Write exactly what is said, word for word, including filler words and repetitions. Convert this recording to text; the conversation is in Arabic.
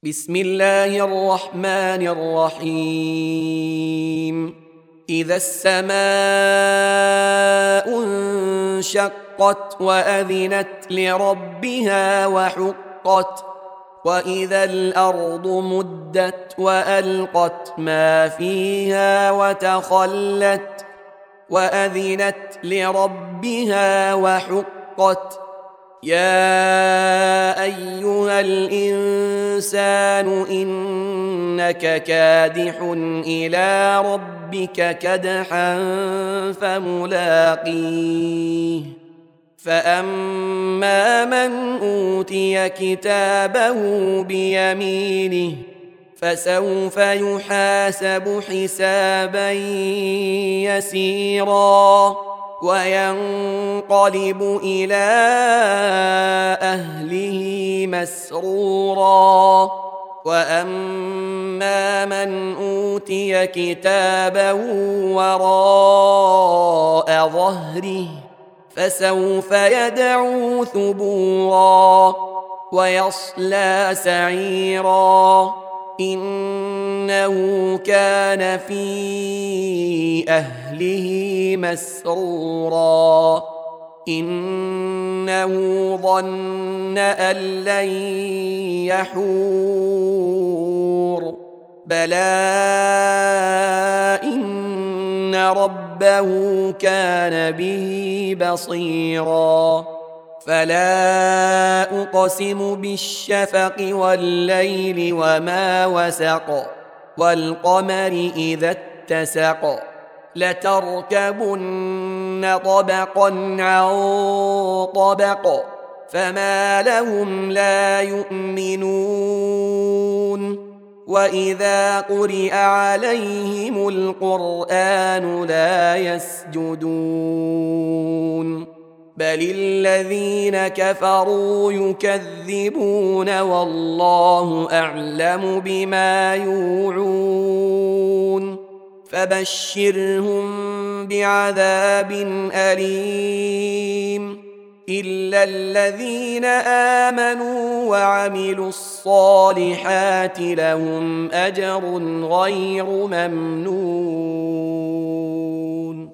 بسم الله الرحمن الرحيم. إذا السماء انشقت وأذنت لربها وحقت، وإذا الأرض مدت وألقت ما فيها وتخلت وأذنت لربها وحقت. يا أيها الإنسان إنك كادح إلى ربك كدحا فملاقيه. فأما من أوتي كتابه بيمينه فسوف يحاسب حسابا يسيرا وينقلب إلى أهله مسرورا. وأما من أوتي كتابه وراء ظهره فسوف يدعو ثبورا ويصلى سعيرا، إنه كان في أهله مسرورا. إنه ظن أن لن يحور، بلى إن ربه كان به بصيرا. فلا أقسم بالشفق والليل وما وسق، والقمر إذا اتسق، لتركبن طبقا عن طبق، فما لهم لا يؤمنون. وإذا قرئ عليهم القرآن لا يسجدون، بل الذين كفروا يكذبون والله أعلم بما يوعون. فبشرهم بعذاب أليم إلا الذين آمنوا وعملوا الصالحات لهم أجر غير ممنون.